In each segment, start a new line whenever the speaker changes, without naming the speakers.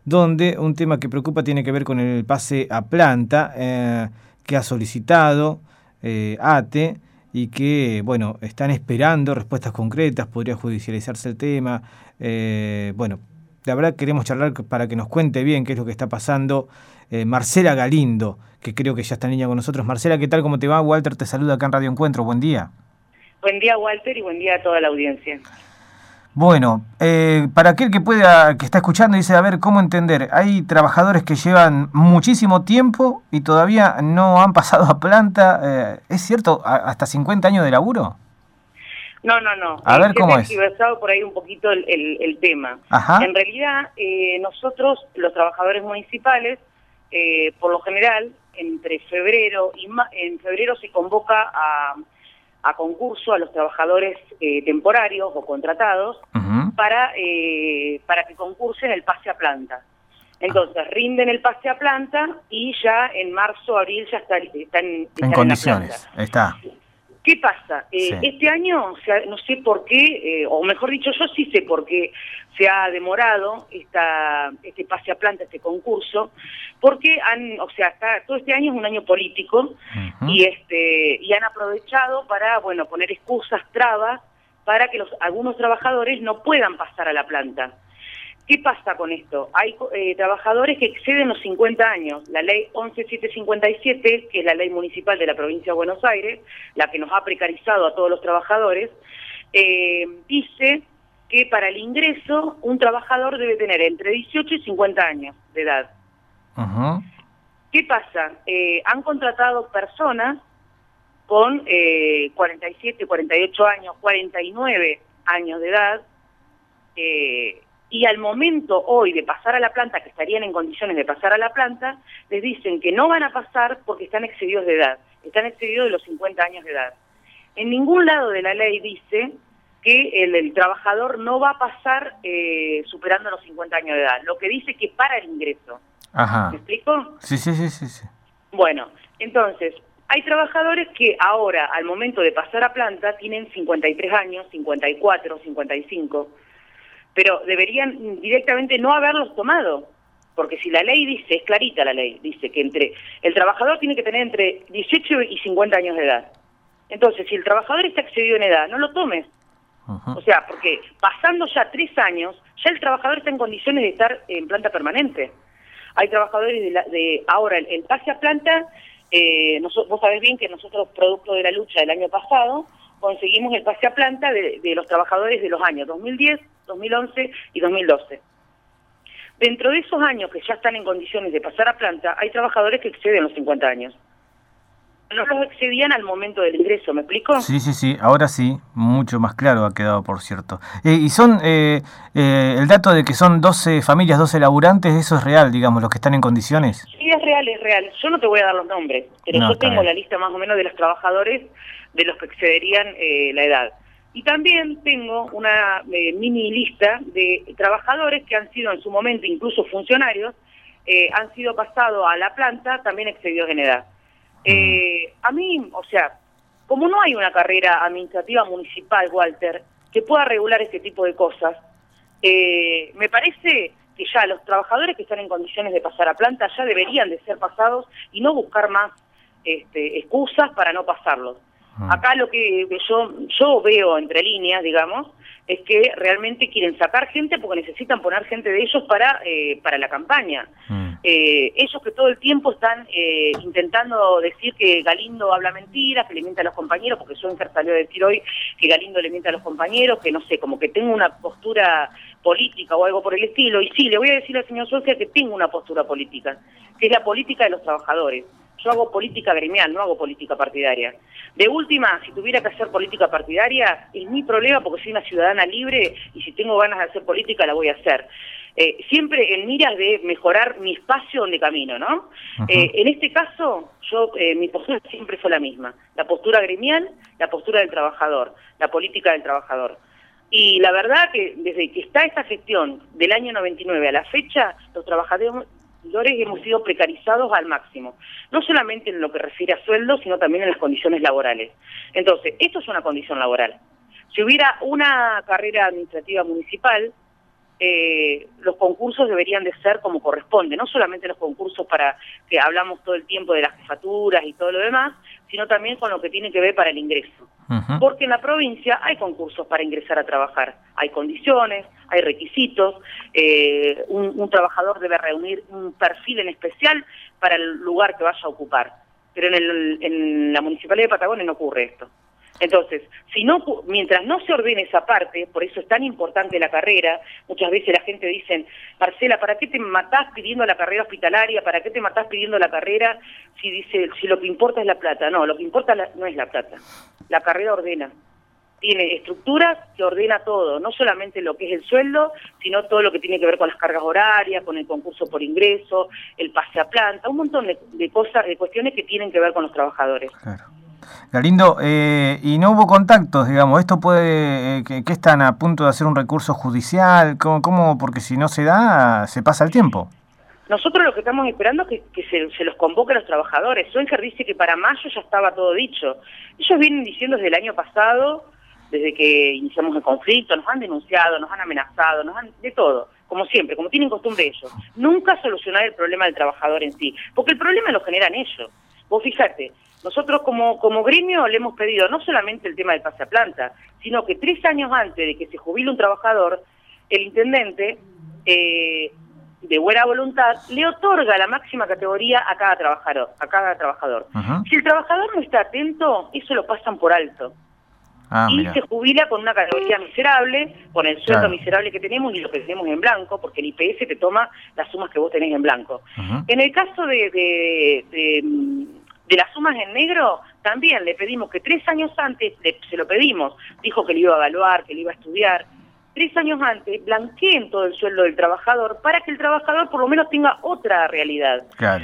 donde un tema que preocupa tiene que ver con el pase a planta que ha solicitado ATE y que, bueno, están esperando respuestas concretas, podría judicializarse el tema. Bueno, la verdad queremos charlar para que nos cuente bien qué es lo que está pasando. Marcela Galindo, que creo que ya está en línea con nosotros. Marcela, ¿qué tal? ¿Cómo te va? Walter te saluda acá en Radio Encuentro. Buen día.
Buen día, Walter, y buen día a toda la audiencia.
Bueno, para aquel que está escuchando y dice, a ver, ¿cómo entender? Hay trabajadores que llevan muchísimo tiempo y todavía no han pasado a planta. ¿Es cierto? ¿Hasta 50 años de laburo?
No.
A ver, ¿cómo es?
Se ha tergiversado por ahí un poquito el tema.
Ajá.
En realidad, nosotros, los trabajadores municipales, por lo general, entre febrero en febrero se convoca a concurso a los trabajadores temporarios o contratados para que concursen el pase a planta. Entonces, rinden el pase a planta y ya en marzo, abril ya están
en condiciones. Está.
¿Qué pasa?
Sí.
Este año, no sé por qué, o mejor dicho, yo sí sé por qué se ha demorado este pase a planta, este concurso, porque todo este año es un año político y han aprovechado para, bueno, poner excusas, trabas, para que algunos trabajadores no puedan pasar a la planta. ¿Qué pasa con esto? Hay trabajadores que exceden los 50 años. La ley 11757, que es la ley municipal de la provincia de Buenos Aires, la que nos ha precarizado a todos los trabajadores, dice que para el ingreso un trabajador debe tener entre 18 y 50 años de edad. ¿Qué pasa? Han contratado personas con 47, 48 años, 49 años de edad, y al momento hoy de pasar a la planta, que estarían en condiciones de pasar a la planta, les dicen que no van a pasar porque están excedidos de edad, están excedidos de los 50 años de edad. En ningún lado de la ley dice que el trabajador no va a pasar superando los 50 años de edad, lo que dice que para el ingreso.
Ajá.
¿Me explico?
Sí.
Bueno, entonces, hay trabajadores que ahora, al momento de pasar a planta, tienen 53 años, 54, 55, pero deberían directamente no haberlos tomado, porque si la ley dice, es clarita la ley, dice que el trabajador tiene que tener entre 18 y 50 años de edad. Entonces, si el trabajador está excedido en edad, no lo tomes. O sea, porque pasando ya 3 años, ya el trabajador está en condiciones de estar en planta permanente. Hay trabajadores ahora, el pase a planta, vos sabés bien que nosotros, producto de la lucha del año pasado, conseguimos el pase a planta de los trabajadores de los años 2010, 2011 y 2012. Dentro de esos años que ya están en condiciones de pasar a planta, hay trabajadores que exceden los 50 años. No los excedían al momento del ingreso, ¿me explico?
Sí, ahora sí, mucho más claro ha quedado, por cierto. Y son, el dato de que son 12 familias, 12 laburantes, ¿eso es real, digamos, los que están en condiciones?
Sí, es real. Yo no te voy a dar los nombres, pero yo tengo la lista más o menos de los trabajadores de los que excederían la edad. Y también tengo una mini lista de trabajadores que han sido en su momento, incluso funcionarios, han sido pasados a la planta también excedidos en edad. A mí, o sea, como no hay una carrera administrativa municipal, Walter, que pueda regular este tipo de cosas, me parece que ya los trabajadores que están en condiciones de pasar a planta ya deberían de ser pasados y no buscar más excusas para no pasarlos. Acá lo que yo veo entre líneas, digamos, es que realmente quieren sacar gente porque necesitan poner gente de ellos para la campaña. Ellos que todo el tiempo están intentando decir que Galindo habla mentiras, que le miente a los compañeros, porque Schoenfer salió a decir hoy que Galindo le miente a los compañeros, que no sé, como que tengo una postura política o algo por el estilo. Y sí, le voy a decir al señor Schoenfer que tengo una postura política, que es la política de los trabajadores. Yo hago política gremial, no hago política partidaria. De última, si tuviera que hacer política partidaria, es mi problema porque soy una ciudadana libre y si tengo ganas de hacer política la voy a hacer. Siempre en miras de mejorar mi espacio donde camino, ¿no? En este caso, mi postura siempre fue la misma. La postura gremial, la postura del trabajador, la política del trabajador. Y la verdad que desde que está esta gestión del año 99 a la fecha, los trabajadores hemos sido precarizados al máximo, no solamente en lo que refiere a sueldos, sino también en las condiciones laborales. Entonces, esto es una condición laboral. Si hubiera una carrera administrativa municipal, los concursos deberían de ser como corresponde, no solamente los concursos para que hablamos todo el tiempo de las jefaturas y todo lo demás, sino también con lo que tiene que ver para el ingreso. Porque en la provincia hay concursos para ingresar a trabajar, hay condiciones, hay requisitos, un trabajador debe reunir un perfil en especial para el lugar que vaya a ocupar, pero en la Municipalidad de Patagones no ocurre esto. Entonces, mientras no se ordene esa parte, por eso es tan importante la carrera, muchas veces la gente dice, Marcela, ¿para qué te matás pidiendo la carrera hospitalaria? ¿Para qué te matás pidiendo la carrera si lo que importa es la plata? No, lo que importa no es la plata. La carrera ordena. Tiene estructuras que ordena todo, no solamente lo que es el sueldo, sino todo lo que tiene que ver con las cargas horarias, con el concurso por ingreso, el pase a planta, un montón de cosas, de cuestiones que tienen que ver con los trabajadores.
Claro. Galindo, y no hubo contactos, digamos, esto puede, que están a punto de hacer un recurso judicial, ¿cómo? Porque si no se da, se pasa el tiempo.
Nosotros lo que estamos esperando es que se los convoque a los trabajadores. Suenker dice que para mayo ya estaba todo dicho. Ellos vienen diciendo desde el año pasado, desde que iniciamos el conflicto, nos han denunciado, nos han amenazado, de todo, como siempre, como tienen costumbre ellos. Nunca solucionar el problema del trabajador en sí, porque el problema lo generan ellos. Vos fíjate, nosotros como gremio le hemos pedido no solamente el tema del pase a planta, sino que 3 años antes de que se jubile un trabajador, el intendente, de buena voluntad, le otorga la máxima categoría a cada trabajador. Si el trabajador no está atento, eso lo pasan por alto. Se jubila con una categoría miserable, con el sueldo miserable que tenemos y lo que tenemos en blanco, porque el IPS te toma las sumas que vos tenés en blanco. En el caso de las sumas en negro, también le pedimos que 3 años antes, se lo pedimos, dijo que le iba a evaluar, que le iba a estudiar, 3 años antes blanqueen todo el sueldo del trabajador para que el trabajador por lo menos tenga otra realidad. Claro.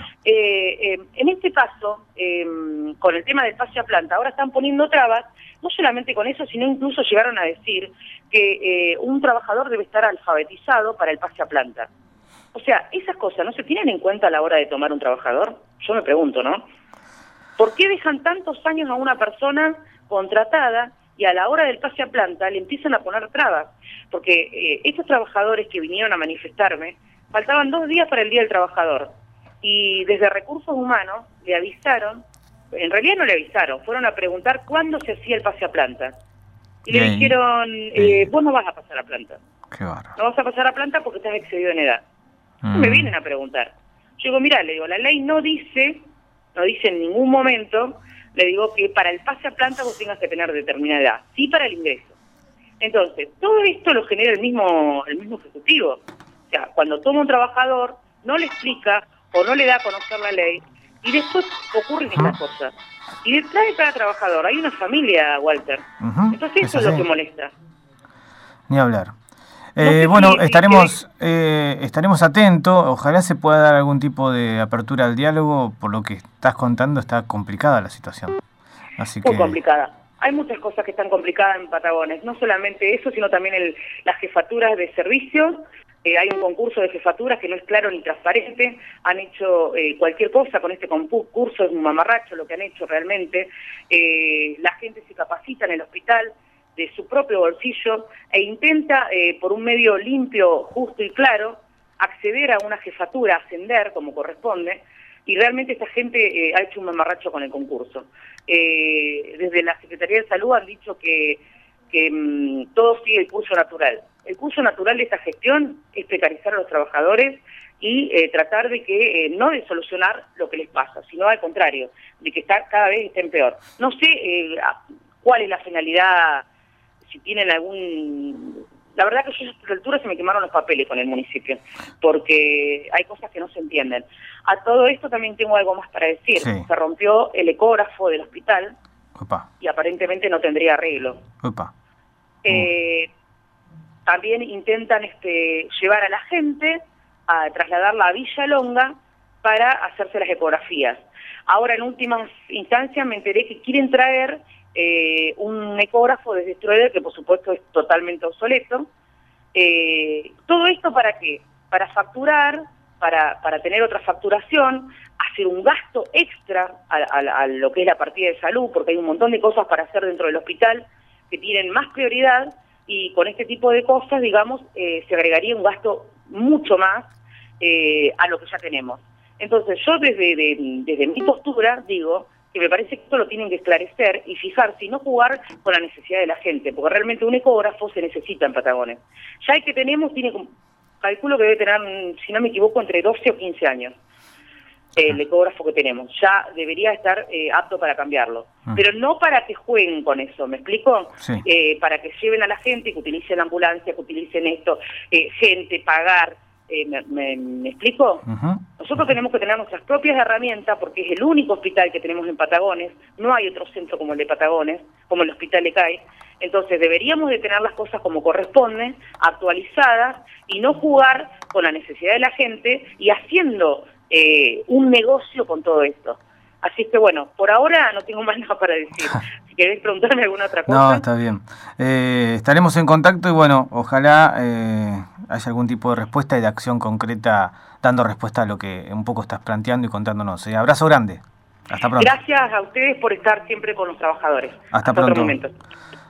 En este caso, con el tema del pase a planta, ahora están poniendo trabas, no solamente con eso, sino incluso llegaron a decir que un trabajador debe estar alfabetizado para el pase a planta. O sea, esas cosas no se tienen en cuenta a la hora de tomar un trabajador. Yo me pregunto, ¿no? ¿Por qué dejan tantos años a una persona contratada y a la hora del pase a planta le empiezan a poner trabas? Porque estos trabajadores que vinieron a manifestarme, faltaban 2 días para el Día del Trabajador. Y desde Recursos Humanos le avisaron, en realidad no le avisaron, fueron a preguntar cuándo se hacía el pase a planta. Y le dijeron, vos no vas a pasar a planta. Qué bárbaro. No vas a pasar a planta porque estás excedido en edad. Me vienen a preguntar. Yo digo, mirá, le digo, la ley no dice en ningún momento, le digo que para el pase a planta vos tengas que tener determinada edad, sí para el ingreso. Entonces, todo esto lo genera el mismo ejecutivo. O sea, cuando toma un trabajador, no le explica o no le da a conocer la ley, y después ocurren estas cosas. Y detrás de cada trabajador hay una familia, Walter. Entonces eso es lo que molesta.
Ni hablar. Bueno, estaremos atentos. Ojalá se pueda dar algún tipo de apertura al diálogo. Por lo que estás contando, está complicada la situación.
Muy complicada. Hay muchas cosas que están complicadas en Patagones. No solamente eso, sino también las jefaturas de servicio. Hay un concurso de jefaturas que no es claro ni transparente. Han hecho cualquier cosa con este concurso. Es un mamarracho lo que han hecho realmente. La gente se capacita en el hospital de su propio bolsillo e intenta, por un medio limpio, justo y claro, acceder a una jefatura, ascender como corresponde, y realmente esta gente ha hecho un mamarracho con el concurso. Desde la Secretaría de Salud han dicho que todo sigue el curso natural. El curso natural de esta gestión es precarizar a los trabajadores y tratar de que no de solucionar lo que les pasa, sino al contrario, de que cada vez estén peor. No sé cuál es la finalidad, si tienen algún... La verdad que yo a esta altura se me quemaron los papeles con el municipio, porque hay cosas que no se entienden. A todo esto también tengo algo más para decir. Sí. Se rompió el ecógrafo del hospital. Opa. Y aparentemente no tendría arreglo. Opa. También intentan llevar a la gente a trasladarla a Villa Longa para hacerse las ecografías. Ahora, en últimas instancias, me enteré que quieren traer un ecógrafo desde Stroeder, que por supuesto es totalmente obsoleto. ¿Todo esto para qué? Para facturar, para tener otra facturación, hacer un gasto extra a lo que es la partida de salud, porque hay un montón de cosas para hacer dentro del hospital que tienen más prioridad y con este tipo de cosas, digamos, se agregaría un gasto mucho más a lo que ya tenemos. Entonces yo desde mi postura digo que me parece que esto lo tienen que esclarecer y fijarse y no jugar con la necesidad de la gente, porque realmente un ecógrafo se necesita en Patagones. Ya el que tenemos calculo que debe tener, si no me equivoco, entre 12 o 15 años. El ecógrafo que tenemos ya debería estar apto para cambiarlo, pero no para que jueguen con eso, ¿me explico?
Sí.
Para que lleven a la gente, que utilicen la ambulancia, que utilicen esto, gente, pagar, ¿me explico? Nosotros tenemos que tener nuestras propias herramientas, porque es el único hospital que tenemos en Patagones, no hay otro centro como el de Patagones, como el Hospital de CAI, entonces deberíamos de tener las cosas como corresponden, actualizadas, y no jugar con la necesidad de la gente y haciendo un negocio con todo esto. Así que bueno, por ahora no tengo más nada para decir. Si querés preguntarme alguna otra cosa.
No, está bien. Estaremos en contacto y bueno, ojalá haya algún tipo de respuesta y de acción concreta dando respuesta a lo que un poco estás planteando y contándonos. Abrazo grande. Hasta pronto.
Gracias a ustedes por estar siempre con los trabajadores.
Hasta pronto.
Otro momento.